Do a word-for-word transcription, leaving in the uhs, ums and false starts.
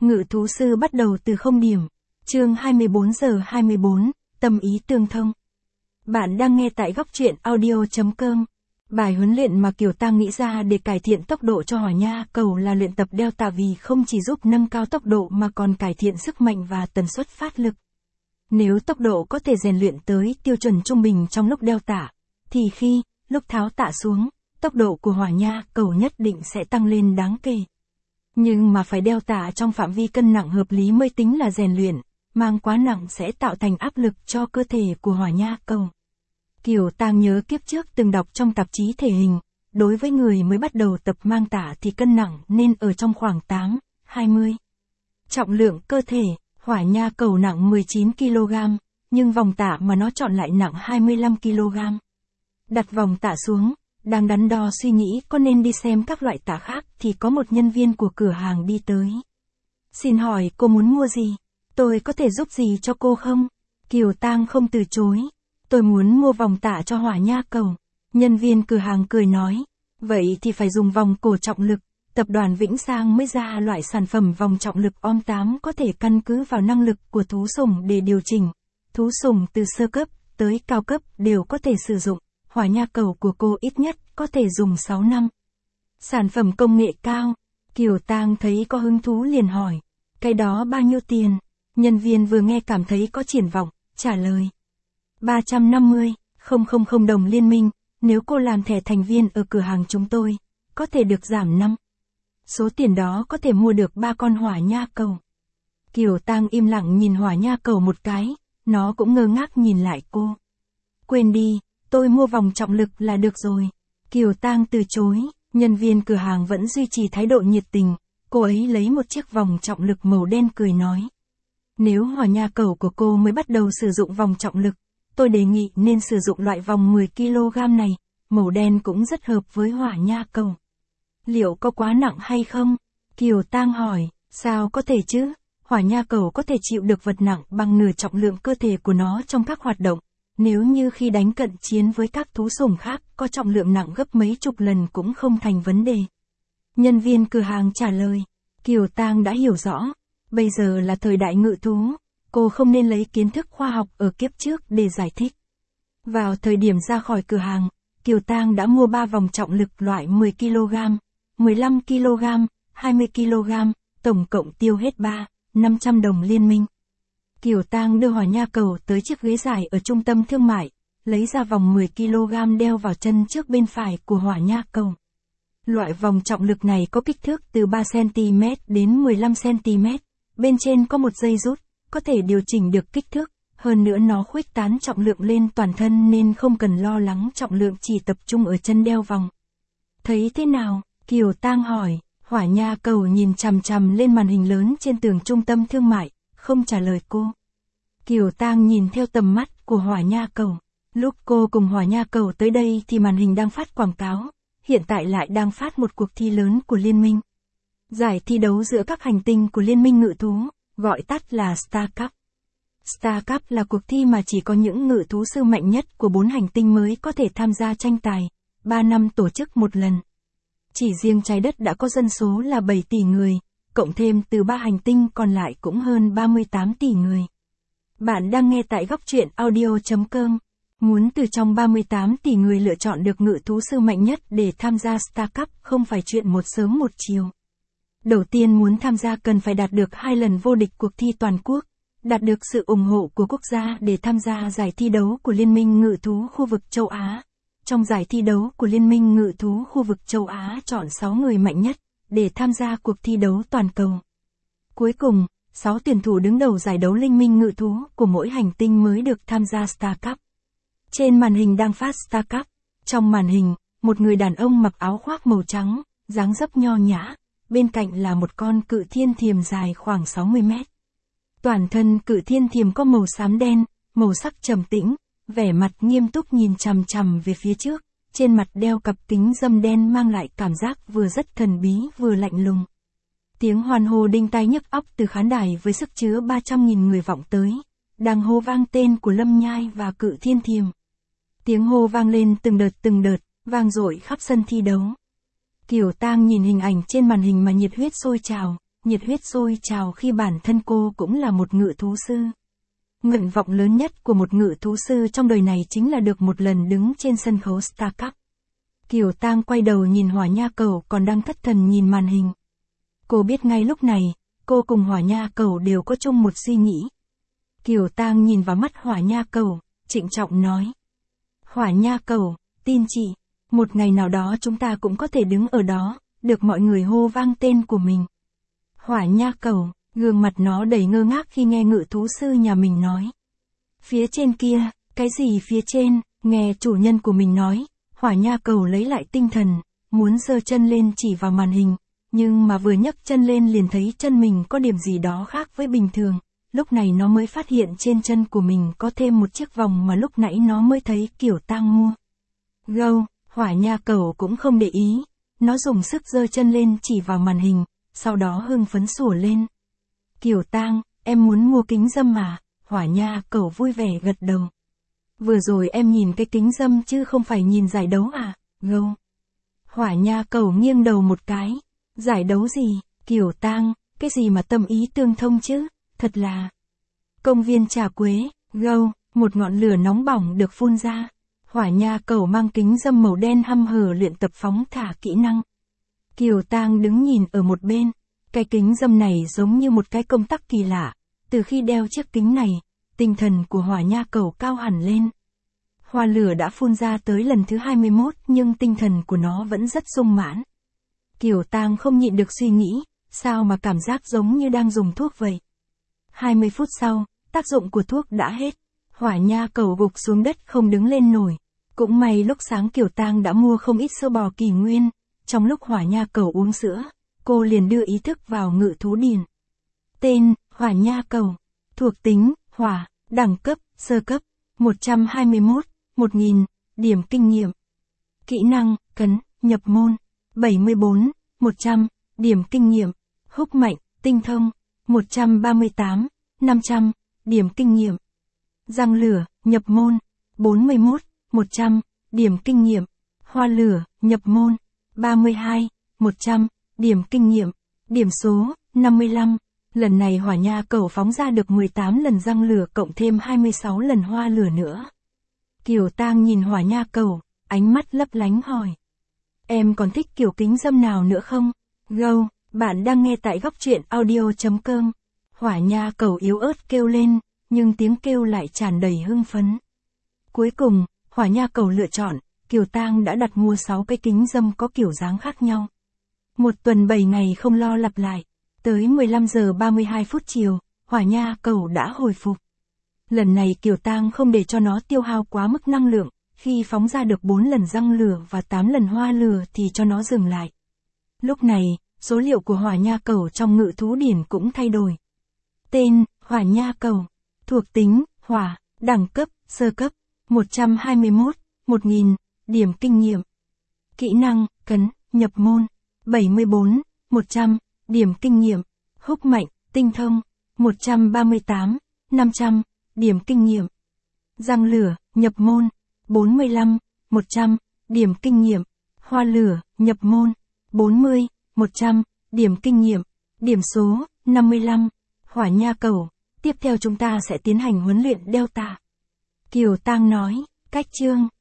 Ngự thú sư bắt đầu từ không điểm. Chương hai mươi bốn giờ hai mươi bốn, tâm ý tương thông. Bạn đang nghe tại góc truyện audio chấm com. Bài huấn luyện mà Kiều Tang nghĩ ra để cải thiện tốc độ cho hỏa nha cầu là luyện tập Delta, vì không chỉ giúp nâng cao tốc độ mà còn cải thiện sức mạnh và tần suất phát lực. Nếu tốc độ có thể rèn luyện tới tiêu chuẩn trung bình trong lúc đeo tạ, thì khi, lúc tháo tạ xuống, tốc độ của hỏa nha cầu nhất định sẽ tăng lên đáng kể. Nhưng mà phải đeo tạ trong phạm vi cân nặng hợp lý mới tính là rèn luyện, mang quá nặng sẽ tạo thành áp lực cho cơ thể của hỏa nha cầu. Kiều Tang nhớ kiếp trước từng đọc trong tạp chí thể hình, đối với người mới bắt đầu tập mang tạ thì cân nặng nên ở trong khoảng tám, hai mươi. Trọng lượng cơ thể, hỏa nha cầu nặng mười chín ki lô gam, nhưng vòng tạ mà nó chọn lại nặng hai mươi lăm ki lô gam. Đặt vòng tạ xuống, đang đắn đo suy nghĩ có nên đi xem các loại tạ khác thì có một nhân viên của cửa hàng đi tới. Xin hỏi cô muốn mua gì? Tôi có thể giúp gì cho cô không? Kiều Tang không từ chối. Tôi muốn mua vòng tạ cho hỏa nha cầu. Nhân viên cửa hàng cười nói. Vậy thì phải dùng vòng cổ trọng lực. Tập đoàn Vĩnh Sang mới ra loại sản phẩm vòng trọng lực om tám có thể căn cứ vào năng lực của thú sủng để điều chỉnh. Thú sủng từ sơ cấp tới cao cấp đều có thể sử dụng. Hỏa nha cầu của cô ít nhất có thể dùng sáu năm. Sản phẩm công nghệ cao. Kiều Tang thấy có hứng thú liền hỏi. Cái đó bao nhiêu tiền? Nhân viên vừa nghe cảm thấy có triển vọng, trả lời. ba trăm năm mươi nghìn đồng liên minh, nếu cô làm thẻ thành viên ở cửa hàng chúng tôi, có thể được giảm năm. Số tiền đó có thể mua được ba con hỏa nha cầu. Kiều Tang im lặng nhìn hỏa nha cầu một cái, nó cũng ngơ ngác nhìn lại cô. Quên đi, tôi mua vòng trọng lực là được rồi. Kiều Tang từ chối, nhân viên cửa hàng vẫn duy trì thái độ nhiệt tình, cô ấy lấy một chiếc vòng trọng lực màu đen cười nói. Nếu hỏa nha cầu của cô mới bắt đầu sử dụng vòng trọng lực, tôi đề nghị nên sử dụng loại vòng mười ki lô gam này, màu đen cũng rất hợp với hỏa nha cầu. Liệu có quá nặng hay không? Kiều Tang hỏi, sao có thể chứ? Hỏa nha cầu có thể chịu được vật nặng bằng nửa trọng lượng cơ thể của nó trong các hoạt động. Nếu như khi đánh cận chiến với các thú sủng khác có trọng lượng nặng gấp mấy chục lần cũng không thành vấn đề. Nhân viên cửa hàng trả lời, Kiều Tang đã hiểu rõ, bây giờ là thời đại ngự thú, cô không nên lấy kiến thức khoa học ở kiếp trước để giải thích. Vào thời điểm ra khỏi cửa hàng, Kiều Tang đã mua ba vòng trọng lực loại mười ki lô gam, mười lăm ki lô gam, hai mươi ki lô gam, tổng cộng tiêu hết ba, năm trăm đồng liên minh. Kiều Tang đưa hỏa nha cầu tới chiếc ghế dài ở trung tâm thương mại, lấy ra vòng mười ki lô gam đeo vào chân trước bên phải của hỏa nha cầu. Loại vòng trọng lực này có kích thước từ ba xăng ti mét đến mười lăm xăng ti mét, bên trên có một dây rút, có thể điều chỉnh được kích thước, hơn nữa nó khuếch tán trọng lượng lên toàn thân nên không cần lo lắng trọng lượng chỉ tập trung ở chân đeo vòng. Thấy thế nào? Kiều Tang hỏi, hỏa nha cầu nhìn chằm chằm lên màn hình lớn trên tường trung tâm thương mại, không trả lời cô. Kiều Tang nhìn theo tầm mắt của hỏa nha cầu. Lúc cô cùng hỏa nha cầu tới đây thì màn hình đang phát quảng cáo, hiện tại lại đang phát một cuộc thi lớn của liên minh. Giải thi đấu giữa các hành tinh của liên minh ngự thú, gọi tắt là Star Cup. Star Cup là cuộc thi mà chỉ có những ngự thú sư mạnh nhất của bốn hành tinh mới có thể tham gia tranh tài, ba năm tổ chức một lần. Chỉ riêng trái đất đã có dân số là bảy tỷ người, cộng thêm từ ba hành tinh còn lại cũng hơn ba mươi tám tỷ người. Bạn đang nghe tại góc truyện audio chấm com. Muốn từ trong ba mươi tám tỷ người lựa chọn được ngự thú sư mạnh nhất để tham gia Star Cup không phải chuyện một sớm một chiều. Đầu tiên muốn tham gia cần phải đạt được hai lần vô địch cuộc thi toàn quốc, đạt được sự ủng hộ của quốc gia để tham gia giải thi đấu của Liên minh Ngự thú khu vực châu Á. Trong giải thi đấu của Liên minh Ngự thú khu vực châu Á chọn sáu người mạnh nhất để tham gia cuộc thi đấu toàn cầu. Cuối cùng, sáu tuyển thủ đứng đầu giải đấu Liên minh Ngự thú của mỗi hành tinh mới được tham gia Star Cup. Trên màn hình đang phát Star Cup. Trong màn hình, một người đàn ông mặc áo khoác màu trắng, dáng dấp nho nhã, bên cạnh là một con cự thiên thiềm dài khoảng sáu mươi mét. Toàn thân cự thiên thiềm có màu xám đen, màu sắc trầm tĩnh, vẻ mặt nghiêm túc nhìn chằm chằm về phía trước, trên mặt đeo cặp kính râm đen mang lại cảm giác vừa rất thần bí vừa lạnh lùng. Tiếng hoan hô đinh tai nhức óc từ khán đài với sức chứa ba trăm nghìn người vọng tới, đang hô vang tên của Lâm Nhai và cự thiên thiềm. Tiếng hô vang lên từng đợt từng đợt, vang dội khắp sân thi đấu. Kiều Tang nhìn hình ảnh trên màn hình mà nhiệt huyết sôi trào, nhiệt huyết sôi trào khi bản thân cô cũng là một ngự thú sư. Nguyện vọng lớn nhất của một ngự thú sư trong đời này chính là được một lần đứng trên sân khấu Star Cup. Kiều Tang quay đầu nhìn Hỏa Nha Cẩu còn đang thất thần nhìn màn hình. Cô biết ngay lúc này, cô cùng Hỏa Nha Cẩu đều có chung một suy nghĩ. Kiều Tang nhìn vào mắt Hỏa Nha Cẩu, trịnh trọng nói. Hỏa Nha Cẩu, tin chị, một ngày nào đó chúng ta cũng có thể đứng ở đó, được mọi người hô vang tên của mình. Hỏa Nha Cẩu, gương mặt nó đầy ngơ ngác khi nghe ngự thú sư nhà mình nói. Phía trên kia, cái gì phía trên, nghe chủ nhân của mình nói, Hỏa Nha Cẩu lấy lại tinh thần, muốn giơ chân lên chỉ vào màn hình, nhưng mà vừa nhấc chân lên liền thấy chân mình có điểm gì đó khác với bình thường, lúc này nó mới phát hiện trên chân của mình có thêm một chiếc vòng mà lúc nãy nó mới thấy Kiều Tang mua. Gâu, Hỏa Nha Cẩu cũng không để ý, nó dùng sức giơ chân lên chỉ vào màn hình, sau đó hưng phấn sủa lên. Kiều Tang, em muốn mua kính râm mà, Hỏa Nha Cẩu vui vẻ gật đầu. Vừa rồi em nhìn cái kính râm chứ không phải nhìn giải đấu à, gâu. Hỏa Nha Cẩu nghiêng đầu một cái, giải đấu gì, Kiều Tang, cái gì mà tâm ý tương thông chứ, thật là. Công viên trà quế, gâu, một ngọn lửa nóng bỏng được phun ra. Hỏa Nha Cẩu mang kính râm màu đen hăm hở luyện tập phóng thả kỹ năng. Kiều Tang đứng nhìn ở một bên, cái kính râm này giống như một cái công tắc kỳ lạ, từ khi đeo chiếc kính này, tinh thần của Hỏa Nha Cẩu cao hẳn lên. Hoa lửa đã phun ra tới lần thứ hai mươi mốt nhưng tinh thần của nó vẫn rất sung mãn. Kiều Tang không nhịn được suy nghĩ, sao mà cảm giác giống như đang dùng thuốc vậy. hai mươi phút sau, tác dụng của thuốc đã hết. Hỏa Nha Cẩu gục xuống đất không đứng lên nổi. Cũng may lúc sáng Kiều Tang đã mua không ít sữa bò Kỳ Nguyên. Trong lúc Hỏa Nha Cẩu uống sữa, cô liền đưa ý thức vào ngự thú điền. Tên, Hỏa Nha Cẩu. Thuộc tính, hỏa, đẳng cấp, sơ cấp, một trăm hai mươi mốt, một nghìn, điểm kinh nghiệm. Kỹ năng, cấn, nhập môn, bảy mươi bốn, một trăm, điểm kinh nghiệm. Húc mạnh, tinh thông, một trăm ba mươi tám, năm trăm, điểm kinh nghiệm. Răng lửa, nhập môn, bốn mươi mốt, một trăm, điểm kinh nghiệm. Hoa lửa, nhập môn, ba mươi hai, một trăm, điểm kinh nghiệm. Điểm số, năm mươi lăm. Lần này Hỏa Nha Cẩu phóng ra được mười tám lần răng lửa cộng thêm hai mươi sáu lần hoa lửa nữa. Kiều Tang nhìn Hỏa Nha Cẩu, ánh mắt lấp lánh hỏi. Em còn thích kiểu kính râm nào nữa không? Gâu, bạn đang nghe tại góc truyện audio chấm com. Hỏa Nha Cẩu yếu ớt kêu lên, nhưng tiếng kêu lại tràn đầy hưng phấn. Cuối cùng, Hỏa Nha Cẩu lựa chọn, Kiều Tang đã đặt mua sáu cái kính râm có kiểu dáng khác nhau. Một tuần bảy ngày không lo lặp lại. Tới mười lăm giờ ba mươi hai phút chiều, Hỏa Nha Cẩu đã hồi phục. Lần này Kiều Tang không để cho nó tiêu hao quá mức năng lượng, khi phóng ra được bốn lần răng lửa và tám lần hoa lửa thì cho nó dừng lại. Lúc này, số liệu của Hỏa Nha Cẩu trong ngự thú điển cũng thay đổi. Tên, Hỏa Nha Cẩu. Thuộc tính, hỏa, đẳng cấp, sơ cấp, một trăm hai mươi mốt, một nghìn, điểm kinh nghiệm. Kỹ năng, cấn, nhập môn, bảy mươi bốn, một trăm, điểm kinh nghiệm. Húc mạnh, tinh thông, một trăm ba mươi tám, năm trăm, điểm kinh nghiệm. Răng lửa, nhập môn, bốn mươi lăm, một trăm, điểm kinh nghiệm. Hoa lửa, nhập môn, bốn mươi, một trăm, điểm kinh nghiệm. Điểm số, năm mươi lăm. Hỏa Nha Cẩu, tiếp theo chúng ta sẽ tiến hành huấn luyện Delta. Kiều Tang nói, cách chương.